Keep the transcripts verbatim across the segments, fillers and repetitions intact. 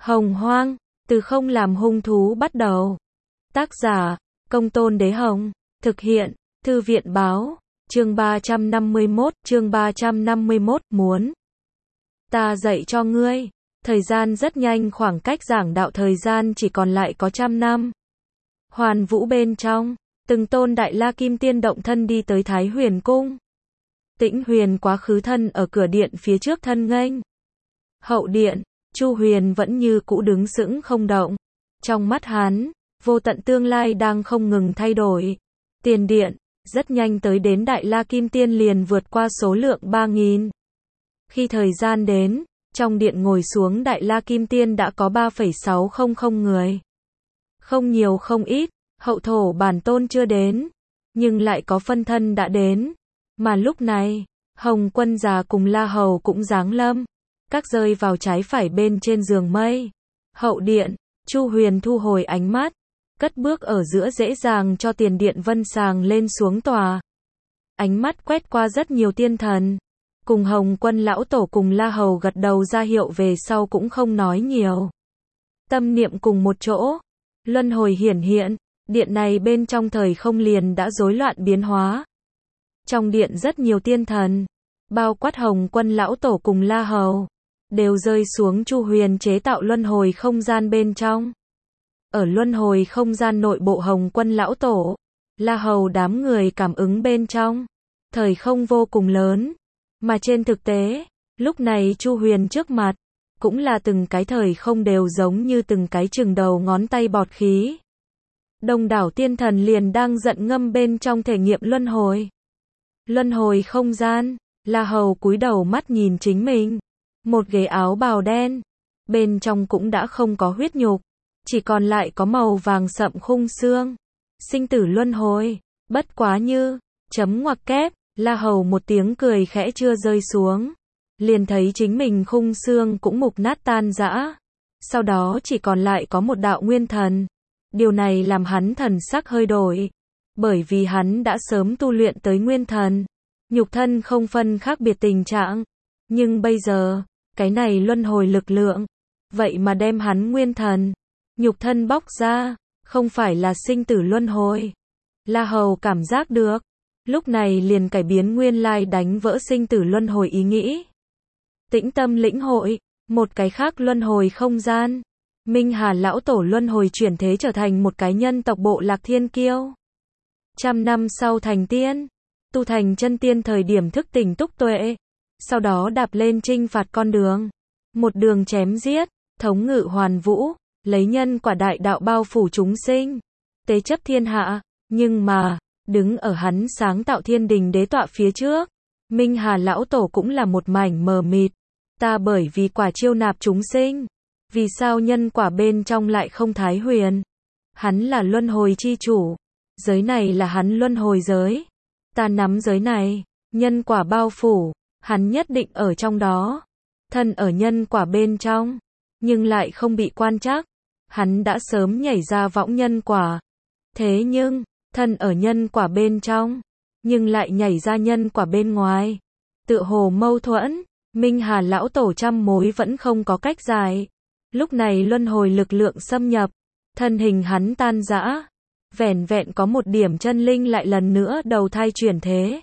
Hồng Hoang, từ không làm hung thú bắt đầu. Tác giả, Công Tôn Đế Hồng. Thực hiện, Thư viện báo. Chương ba trăm năm mươi mốt, chương ba trăm năm mươi mốt, muốn. Ta dạy cho ngươi. Thời gian rất nhanh, khoảng cách giảng đạo thời gian chỉ còn lại có trăm năm. Hoàn Vũ bên trong, từng tôn Đại La Kim Tiên động thân đi tới Thái Huyền Cung. Tĩnh Huyền quá khứ thân ở cửa điện phía trước thân nghênh. Hậu điện, Chu Huyền vẫn như cũ đứng sững không động. Trong mắt hắn, vô tận tương lai đang không ngừng thay đổi. Tiền điện, rất nhanh tới đến Đại La Kim Tiên liền vượt qua số lượng ba nghìn. Khi thời gian đến, trong điện ngồi xuống Đại La Kim Tiên đã có ba phẩy sáu không không người. Không nhiều không ít, hậu thổ bản tôn chưa đến, nhưng lại có phân thân đã đến. Mà lúc này, Hồng Quân già cùng La Hầu cũng giáng lâm, các rơi vào trái phải bên trên giường mây. Hậu điện, Chu Huyền thu hồi ánh mắt, cất bước ở giữa dễ dàng cho tiền điện vân sàng lên xuống tòa. Ánh mắt quét qua rất nhiều tiên thần, cùng Hồng Quân lão tổ cùng La Hầu gật đầu ra hiệu về sau cũng không nói nhiều. Tâm niệm cùng một chỗ, luân hồi hiển hiện, điện này bên trong thời không liền đã rối loạn biến hóa. Trong điện rất nhiều tiên thần, bao quát Hồng Quân lão tổ cùng La Hầu, đều rơi xuống Chu Huyền chế tạo luân hồi không gian bên trong. Ở luân hồi không gian nội bộ Hồng Quân lão tổ, La Hầu đám người cảm ứng bên trong, thời không vô cùng lớn, mà trên thực tế, lúc này Chu Huyền trước mặt, cũng là từng cái thời không đều giống như từng cái chừng đầu ngón tay bọt khí. Đông đảo tiên thần liền đang giận ngâm bên trong thể nghiệm luân hồi. Luân hồi không gian, La Hầu cúi đầu mắt nhìn chính mình, một ghế áo bào đen, bên trong cũng đã không có huyết nhục, chỉ còn lại có màu vàng sậm khung xương. Sinh tử luân hồi, bất quá như, chấm ngoặc kép, La Hầu một tiếng cười khẽ chưa rơi xuống, liền thấy chính mình khung xương cũng mục nát tan rã, sau đó chỉ còn lại có một đạo nguyên thần. Điều này làm hắn thần sắc hơi đổi, bởi vì hắn đã sớm tu luyện tới nguyên thần, nhục thân không phân khác biệt tình trạng, nhưng bây giờ, cái này luân hồi lực lượng, vậy mà đem hắn nguyên thần, nhục thân bóc ra, không phải là sinh tử luân hồi. La Hầu cảm giác được, lúc này liền cải biến nguyên lai đánh vỡ sinh tử luân hồi ý nghĩ. Tĩnh tâm lĩnh hội, một cái khác luân hồi không gian. Minh Hà lão tổ luân hồi chuyển thế trở thành một cái nhân tộc bộ lạc thiên kiêu. Trăm năm sau thành tiên, tu thành chân tiên thời điểm thức tỉnh túc tuệ, sau đó đạp lên chinh phạt con đường, một đường chém giết, thống ngự hoàn vũ, lấy nhân quả đại đạo bao phủ chúng sinh, tế chấp thiên hạ, nhưng mà, đứng ở hắn sáng tạo thiên đình đế tọa phía trước, Minh Hà lão tổ cũng là một mảnh mờ mịt. Ta bởi vì quả chiêu nạp chúng sinh, vì sao nhân quả bên trong lại không Thái Huyền? Hắn là luân hồi chi chủ, giới này là hắn luân hồi giới. Ta nắm giới này, nhân quả bao phủ, hắn nhất định ở trong đó. Thân ở nhân quả bên trong, nhưng lại không bị quan trắc. Hắn đã sớm nhảy ra võng nhân quả. Thế nhưng, thân ở nhân quả bên trong, nhưng lại nhảy ra nhân quả bên ngoài. Tựa hồ mâu thuẫn, Minh Hà lão tổ trăm mối vẫn không có cách giải. Lúc này luân hồi lực lượng xâm nhập, thân hình hắn tan rã, vẻn vẹn có một điểm chân linh lại lần nữa đầu thai chuyển thế.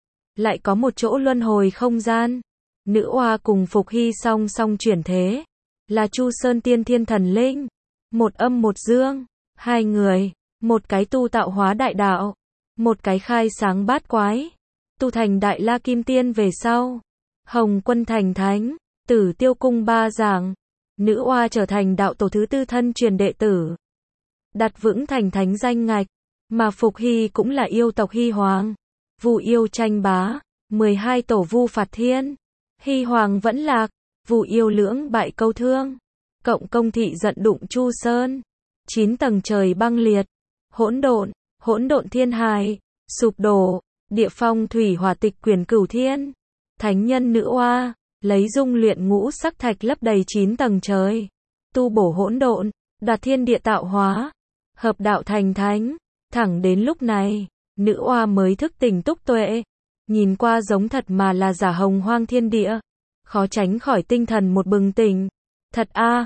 Lại có một chỗ luân hồi không gian, nữ oa cùng Phục Hy song song chuyển thế, là Chu Sơn Tiên Thiên Thần Linh, một âm một dương, hai người, một cái tu tạo hóa đại đạo, một cái khai sáng bát quái, tu thành Đại La Kim Tiên về sau. Hồng Quân thành thánh, Tử Tiêu cung ba giảng, nữ oa trở thành đạo tổ thứ tư thân truyền đệ tử, đặt vững thành thánh danh ngạch, mà Phục Hy cũng là yêu tộc Hy Hoàng, Vu yêu tranh bá, mười hai tổ Vu phạt thiên, Hy Hoàng vẫn lạc, Vu yêu lưỡng bại câu thương, cộng công thị giận đụng Chu Sơn, chín tầng trời băng liệt, hỗn độn, hỗn độn thiên hài, sụp đổ, địa phong thủy hỏa tịch quyển cửu thiên, thánh nhân nữ oa, lấy dung luyện ngũ sắc thạch lấp đầy chín tầng trời, tu bổ hỗn độn, đạt thiên địa tạo hóa, hợp đạo thành thánh. Thẳng đến lúc này, nữ oa mới thức tỉnh túc tuệ, nhìn qua giống thật mà là giả hồng hoang thiên địa, khó tránh khỏi tinh thần một bừng tỉnh. Thật a,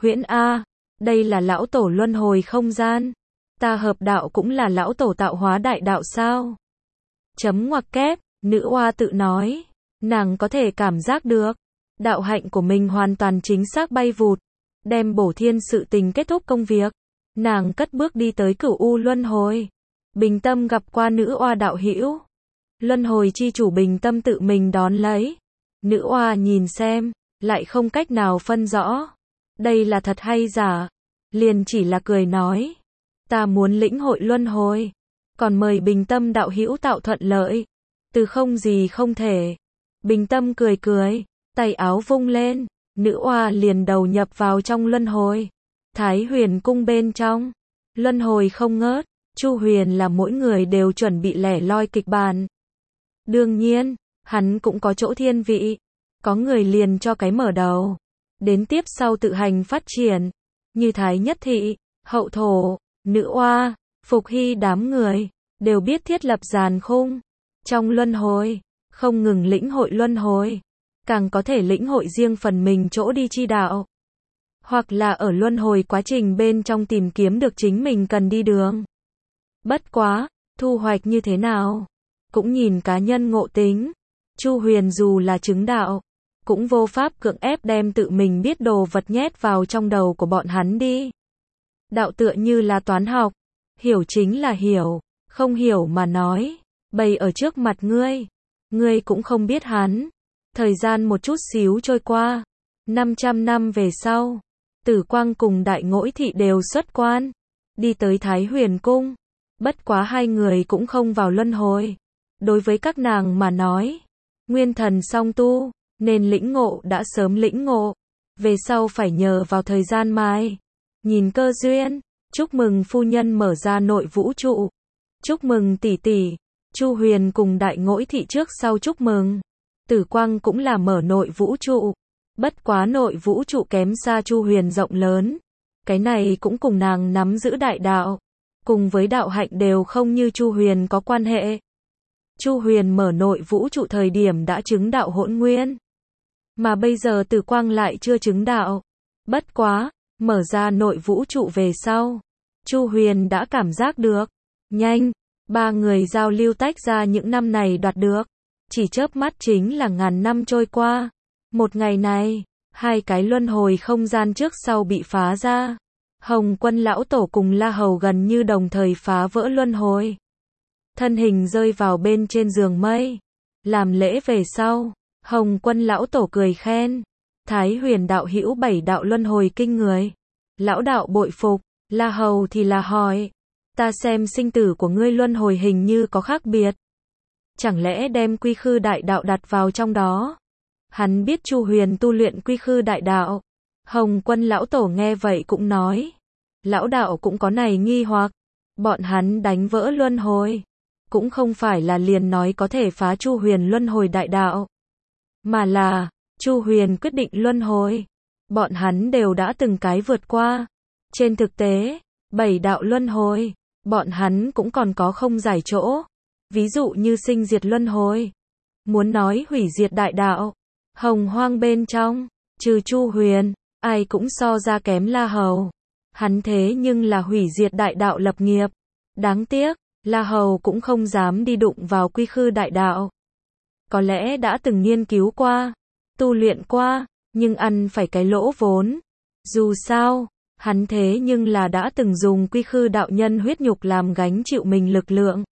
Huyễn A, đây là lão tổ luân hồi không gian. Ta hợp đạo cũng là lão tổ tạo hóa đại đạo sao? Chấm ngoặc kép, nữ oa tự nói. Nàng có thể cảm giác được. Đạo hạnh của mình hoàn toàn chính xác bay vụt. Đem bổ thiên sự tình kết thúc công việc. Nàng cất bước đi tới cửu u luân hồi. Bình tâm gặp qua nữ oa đạo hữu. Luân hồi chi chủ bình tâm tự mình đón lấy. Nữ oa nhìn xem, lại không cách nào phân rõ. Đây là thật hay giả. Liền chỉ là cười nói. Ta muốn lĩnh hội luân hồi. Còn mời bình tâm đạo hữu tạo thuận lợi. Từ không gì không thể. Bình tâm cười cười, tay áo vung lên. Nữ oa liền đầu nhập vào trong luân hồi. Thái huyền cung bên trong. Luân hồi không ngớt. Chu Huyền là mỗi người đều chuẩn bị lẻ loi kịch bản. Đương nhiên, hắn cũng có chỗ thiên vị. Có người liền cho cái mở đầu. Đến tiếp sau tự hành phát triển. Như Thái Nhất Thị, Hậu Thổ, Nữ Oa, Phục Hy đám người. Đều biết thiết lập giàn khung. Trong luân hồi. Không ngừng lĩnh hội luân hồi. Càng có thể lĩnh hội riêng phần mình chỗ đi chi đạo. Hoặc là ở luân hồi quá trình bên trong tìm kiếm được chính mình cần đi đường. Bất quá, thu hoạch như thế nào? Cũng nhìn cá nhân ngộ tính. Chu Huyền dù là chứng đạo, cũng vô pháp cưỡng ép đem tự mình biết đồ vật nhét vào trong đầu của bọn hắn đi. Đạo tựa như là toán học. Hiểu chính là hiểu, không hiểu mà nói. Bày ở trước mặt ngươi. Ngươi cũng không biết hắn. Thời gian một chút xíu trôi qua. năm trăm năm về sau. Tử Quang cùng Đại Ngỗi Thị đều xuất quan. Đi tới Thái Huyền Cung. Bất quá hai người cũng không vào luân hồi. Đối với các nàng mà nói. Nguyên thần song tu. Nên lĩnh ngộ đã sớm lĩnh ngộ. Về sau phải nhờ vào thời gian mai. Nhìn cơ duyên. Chúc mừng phu nhân mở ra nội vũ trụ. Chúc mừng tỷ tỷ. Chu Huyền cùng Đại Ngỗi Thị trước sau chúc mừng. Tử Quang cũng là mở nội vũ trụ. Bất quá nội vũ trụ kém xa Chu Huyền rộng lớn. Cái này cũng cùng nàng nắm giữ đại đạo. Cùng với đạo hạnh đều không như Chu Huyền có quan hệ. Chu Huyền mở nội vũ trụ thời điểm đã chứng đạo hỗn nguyên. Mà bây giờ Tử Quang lại chưa chứng đạo. Bất quá, mở ra nội vũ trụ về sau. Chu Huyền đã cảm giác được. Nhanh, ba người giao lưu tách ra những năm này đoạt được. Chỉ chớp mắt chính là ngàn năm trôi qua. Một ngày này, hai cái luân hồi không gian trước sau bị phá ra. Hồng Quân lão tổ cùng La Hầu gần như đồng thời phá vỡ luân hồi. Thân hình rơi vào bên trên giường mây. Làm lễ về sau, Hồng Quân lão tổ cười khen. Thái Huyền đạo hữu bảy đạo luân hồi kinh người. Lão đạo bội phục, La Hầu thì là hỏi. Ta xem sinh tử của ngươi luân hồi hình như có khác biệt. Chẳng lẽ đem quy khư đại đạo đặt vào trong đó? Hắn biết Chu Huyền tu luyện quy khư đại đạo. Hồng Quân lão tổ nghe vậy cũng nói. Lão đạo cũng có này nghi hoặc. Bọn hắn đánh vỡ luân hồi. Cũng không phải là liền nói có thể phá Chu Huyền luân hồi đại đạo. Mà là, Chu Huyền quyết định luân hồi. Bọn hắn đều đã từng cái vượt qua. Trên thực tế, bảy đạo luân hồi. Bọn hắn cũng còn có không giải chỗ. Ví dụ như sinh diệt luân hồi. Muốn nói hủy diệt đại đạo. Hồng Hoang bên trong, trừ Chu Huyền, ai cũng so ra kém La Hầu. Hắn thế nhưng là hủy diệt đại đạo lập nghiệp. Đáng tiếc, La Hầu cũng không dám đi đụng vào quy khư đại đạo. Có lẽ đã từng nghiên cứu qua, tu luyện qua, nhưng ăn phải cái lỗ vốn. Dù sao, hắn thế nhưng là đã từng dùng quy khư đạo nhân huyết nhục làm gánh chịu mình lực lượng.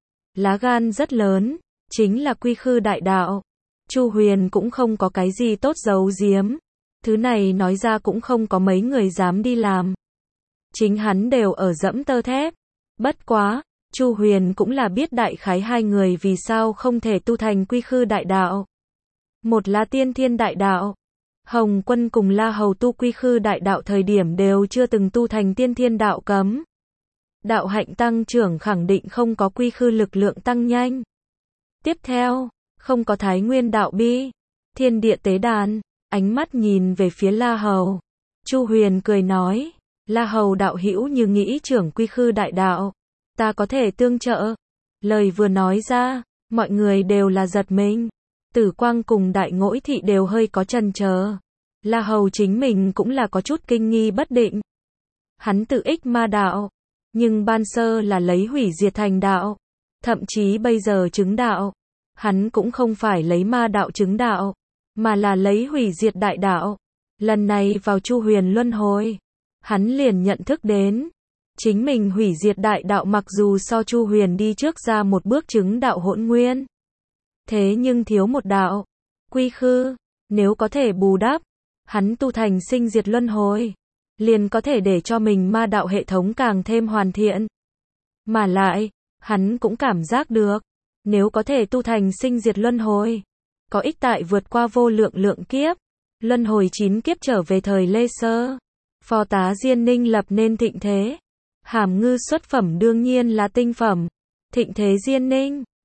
Lá gan rất lớn, chính là quy khư đại đạo. Chu Huyền cũng không có cái gì tốt giấu giếm. Thứ này nói ra cũng không có mấy người dám đi làm. Chính hắn đều ở dẫm tơ thép. Bất quá, Chu Huyền cũng là biết đại khái hai người vì sao không thể tu thành quy khư đại đạo. Một là tiên thiên đại đạo. Hồng Quân cùng La Hầu tu quy khư đại đạo thời điểm đều chưa từng tu thành tiên thiên đạo cấm. Đạo hạnh tăng trưởng khẳng định không có quy khư lực lượng tăng nhanh. Tiếp theo, không có thái nguyên đạo bi. Thiên địa tế đàn, ánh mắt nhìn về phía La Hầu. Chu Huyền cười nói, La Hầu đạo hữu như nghĩ trưởng quy khư đại đạo. Ta có thể tương trợ. Lời vừa nói ra, mọi người đều là giật mình. Tử Quang cùng Đại Ngỗi Thị đều hơi có chần chờ. La Hầu chính mình cũng là có chút kinh nghi bất định. Hắn tự ích ma đạo, nhưng ban sơ là lấy hủy diệt thành đạo, thậm chí bây giờ chứng đạo, hắn cũng không phải lấy ma đạo chứng đạo, mà là lấy hủy diệt đại đạo. Lần này vào Chu Huyền luân hồi, hắn liền nhận thức đến, chính mình hủy diệt đại đạo mặc dù so Chu Huyền đi trước ra một bước chứng đạo hỗn nguyên, thế nhưng thiếu một đạo, quy khư, nếu có thể bù đắp, hắn tu thành sinh diệt luân hồi, liền có thể để cho mình ma đạo hệ thống càng thêm hoàn thiện. Mà lại, hắn cũng cảm giác được, nếu có thể tu thành sinh diệt luân hồi, có ích tại vượt qua vô lượng lượng kiếp, luân hồi chín kiếp trở về thời Lê Sơ. Phó tá Diên Ninh lập nên thịnh thế. Hàm Ngư xuất phẩm đương nhiên là tinh phẩm. Thịnh thế Diên Ninh